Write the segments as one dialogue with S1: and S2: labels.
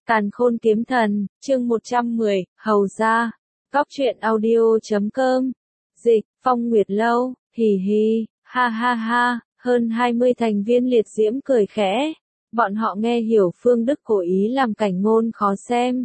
S1: Càn Khôn Kiếm Thần, chương 110, Hầu Gia. Góc truyện audio.com. Dịch, Phong Nguyệt Lâu, hì hì, ha ha ha, hơn 20 thành viên liệt diễm cười khẽ. Bọn họ nghe hiểu Phương Đức cố ý làm cảnh ngôn khó xem.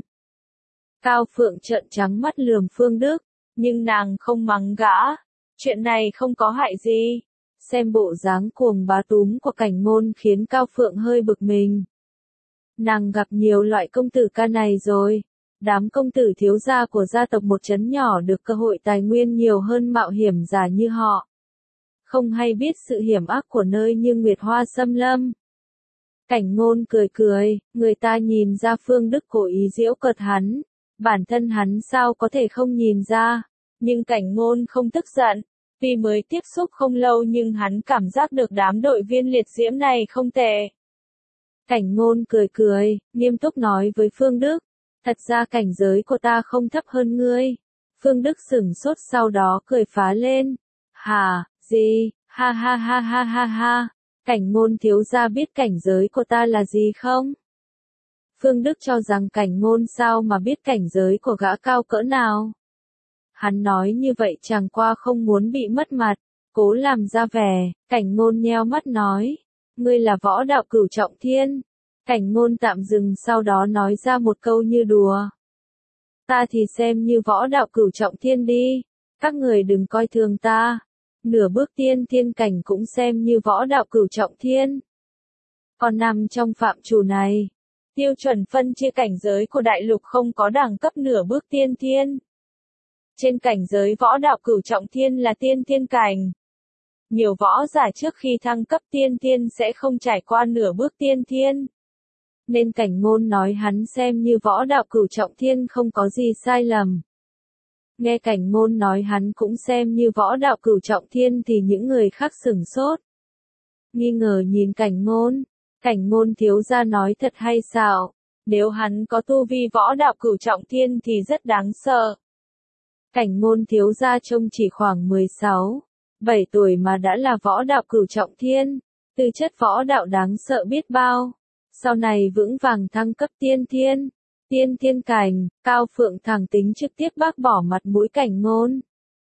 S1: Cao Phượng trợn trắng mắt lườm Phương Đức, nhưng nàng không mắng gã. Chuyện này không có hại gì. Xem bộ dáng cuồng bá túm của cảnh ngôn khiến Cao Phượng hơi bực mình. Nàng gặp nhiều loại công tử ca này rồi. Đám công tử thiếu gia của gia tộc một trấn nhỏ được cơ hội tài nguyên nhiều hơn mạo hiểm giả như họ. Không hay biết sự hiểm ác của nơi như Nguyệt Hoa Xâm Lâm. Cảnh ngôn cười cười, người ta nhìn ra Phương Đức cố ý giễu cợt hắn. Bản thân hắn sao có thể không nhìn ra. Nhưng cảnh ngôn không tức giận. Vì mới tiếp xúc không lâu nhưng hắn cảm giác được đám đội viên liệt diễm này không tệ. Cảnh ngôn cười cười, nghiêm túc nói với Phương Đức. Thật ra cảnh giới của ta không thấp hơn ngươi. Phương Đức sửng sốt sau đó cười phá lên. Hả, gì, ha ha ha ha ha ha. Cảnh ngôn thiếu gia biết cảnh giới của ta là gì không? Phương Đức cho rằng cảnh ngôn sao mà biết cảnh giới của gã cao cỡ nào. Hắn nói như vậy chẳng qua không muốn bị mất mặt, cố làm ra vẻ. Cảnh ngôn nheo mắt nói. Ngươi là võ đạo cửu trọng thiên. Cảnh ngôn tạm dừng sau đó nói ra một câu như đùa. Ta thì xem như võ đạo cửu trọng thiên đi. Các người đừng coi thường ta. Nửa bước tiên thiên cảnh cũng xem như võ đạo cửu trọng thiên. Còn nằm trong phạm trù này. Tiêu chuẩn phân chia cảnh giới của đại lục không có đẳng cấp nửa bước tiên thiên. Trên cảnh giới võ đạo cửu trọng thiên là tiên thiên cảnh. Nhiều võ giả trước khi thăng cấp tiên thiên sẽ không trải qua nửa bước tiên thiên. Nên cảnh ngôn nói hắn xem như võ đạo cửu trọng thiên không có gì sai lầm. Nghe cảnh ngôn nói hắn cũng xem như võ đạo cửu trọng thiên thì những người khác sửng sốt. Nghi ngờ nhìn cảnh ngôn thiếu gia nói thật hay sao? Nếu hắn có tu vi võ đạo cửu trọng thiên thì rất đáng sợ. Cảnh ngôn thiếu gia trông chỉ khoảng 16, 7 tuổi mà đã là võ đạo cửu trọng thiên, tư chất võ đạo đáng sợ biết bao. Sau này vững vàng thăng cấp tiên thiên cảnh, Cao Phượng thẳng tính trực tiếp bác bỏ mặt mũi cảnh ngôn.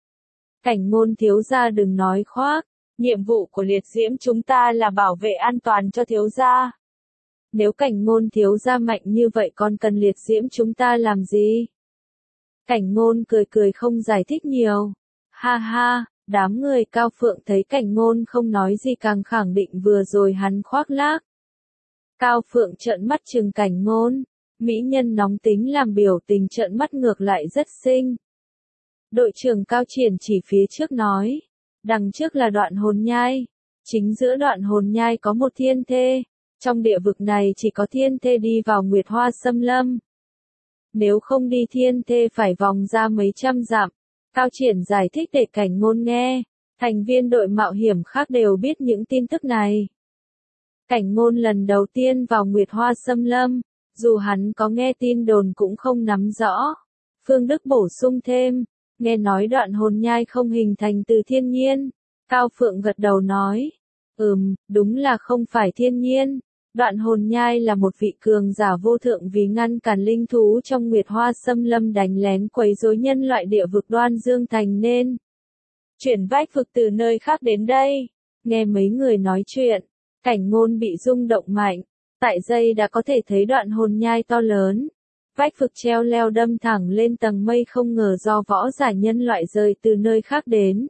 S1: Cảnh ngôn thiếu gia đừng nói khoác, nhiệm vụ của liệt diễm chúng ta là bảo vệ an toàn cho thiếu gia. Nếu cảnh ngôn thiếu gia mạnh như vậy còn cần liệt diễm chúng ta làm gì? Cảnh ngôn cười cười không giải thích nhiều. Ha ha, đám người Cao Phượng thấy cảnh ngôn không nói gì càng khẳng định vừa rồi hắn khoác lác. Cao Phượng trợn mắt trừng cảnh ngôn. Mỹ nhân nóng tính làm biểu tình trợn mắt ngược lại rất xinh. Đội trưởng Cao Triển chỉ phía trước nói. Đằng trước là đoạn hồn nhai. Chính giữa đoạn hồn nhai có một thiên thê. Trong địa vực này chỉ có thiên thê đi vào Nguyệt Hoa Xâm Lâm. Nếu không đi thiên thê phải vòng ra mấy trăm dặm. Cao Triển giải thích để cảnh ngôn nghe. Thành viên đội mạo hiểm khác đều biết những tin tức này. Cảnh ngôn lần đầu tiên vào Nguyệt Hoa Xâm Lâm. Dù hắn có nghe tin đồn cũng không nắm rõ. Phương Đức bổ sung thêm. Nghe nói đoạn hồn nhai không hình thành từ thiên nhiên. Cao Phượng gật đầu nói. Đúng là không phải thiên nhiên. Đoạn hồn nhai là một vị cường giả vô thượng vì ngăn cản linh thú trong Nguyệt Hoa Xâm Lâm đánh lén quấy rối nhân loại địa vực Đoan Dương Thành nên chuyển vách vực từ nơi khác đến đây. Nghe mấy người nói chuyện, cảnh ngôn bị rung động mạnh. Tại giây đã có thể thấy đoạn hồn nhai to lớn. Vách vực treo leo đâm thẳng lên tầng mây không ngờ do võ giả nhân loại rời từ nơi khác đến.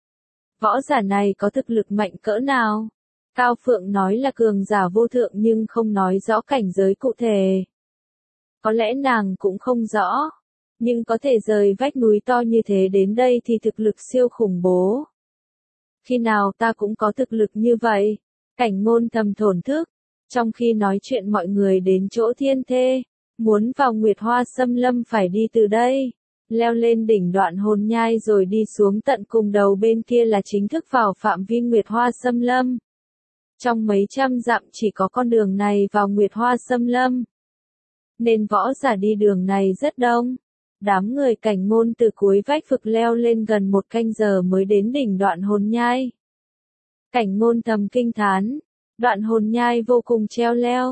S1: Võ giả này có thực lực mạnh cỡ nào? Cao Phượng nói là cường giả vô thượng nhưng không nói rõ cảnh giới cụ thể. Có lẽ nàng cũng không rõ. Nhưng có thể rời vách núi to như thế đến đây thì thực lực siêu khủng bố. Khi nào ta cũng có thực lực như vậy? Cảnh ngôn thầm thổn thức. Trong khi nói chuyện mọi người đến chỗ thiên thê. Muốn vào Nguyệt Hoa Xâm Lâm phải đi từ đây. Leo lên đỉnh đoạn hồn nhai rồi đi xuống tận cùng đầu bên kia là chính thức vào phạm vi Nguyệt Hoa Xâm Lâm. Trong mấy trăm dặm chỉ có con đường này vào Nguyệt Hoa Xâm Lâm. Nên võ giả đi đường này rất đông. Đám người cảnh ngôn từ cuối vách vực leo lên gần 1 canh giờ mới đến đỉnh đoạn hồn nhai. Cảnh ngôn thầm kinh thán. Đoạn hồn nhai vô cùng treo leo.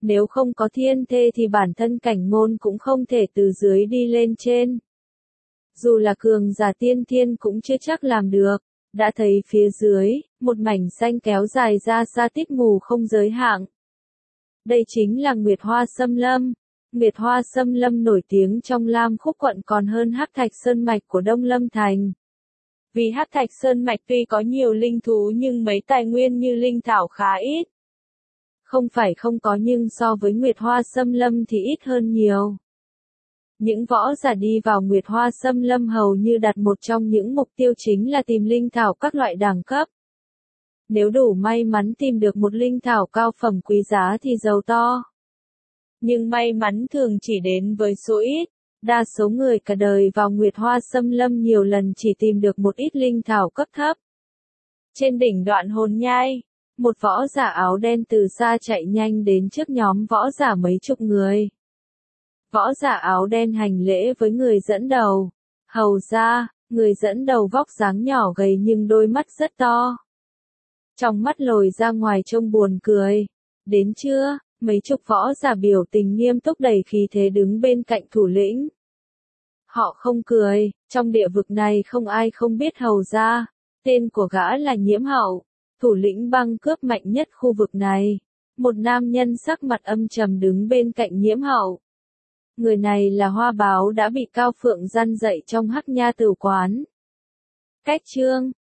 S1: Nếu không có thiên thê thì bản thân cảnh ngôn cũng không thể từ dưới đi lên trên. Dù là cường giả tiên thiên cũng chưa chắc làm được. Đã thấy phía dưới, một mảnh xanh kéo dài ra xa tít mù không giới hạn. Đây chính là Nguyệt Hoa Xâm Lâm. Nguyệt Hoa Xâm Lâm nổi tiếng trong Lam Khúc quận còn hơn Hắc Thạch Sơn Mạch của Đông Lâm Thành. Vì Hắc Thạch Sơn Mạch tuy có nhiều linh thú nhưng mấy tài nguyên như linh thảo khá ít. Không phải không có nhưng so với Nguyệt Hoa Xâm Lâm thì ít hơn nhiều. Những võ giả đi vào Nguyệt Hoa Xâm Lâm hầu như đặt một trong những mục tiêu chính là tìm linh thảo các loại đẳng cấp. Nếu đủ may mắn tìm được một linh thảo cao phẩm quý giá thì giàu to. Nhưng may mắn thường chỉ đến với số ít. Đa số người cả đời vào Nguyệt Hoa Xâm Lâm nhiều lần chỉ tìm được một ít linh thảo cấp thấp. Trên đỉnh Đoạn Hồn Nhai, một võ giả áo đen từ xa chạy nhanh đến trước nhóm võ giả mấy chục người. Võ giả áo đen hành lễ với người dẫn đầu. Hầu ra, người dẫn đầu vóc dáng nhỏ gầy nhưng đôi mắt rất to. Trong mắt lồi ra ngoài trông buồn cười. Đến trưa, mấy chục võ giả biểu tình nghiêm túc đầy khí thế đứng bên cạnh thủ lĩnh. Họ không cười, trong địa vực này không ai không biết hầu ra. Tên của gã là Nhiễm Hậu, thủ lĩnh băng cướp mạnh nhất khu vực này. Một nam nhân sắc mặt âm trầm đứng bên cạnh Nhiễm Hậu. Người này là Hoa Báo đã bị Cao Phượng gian dạy trong Hắc Nha Tử Quán. Cách chương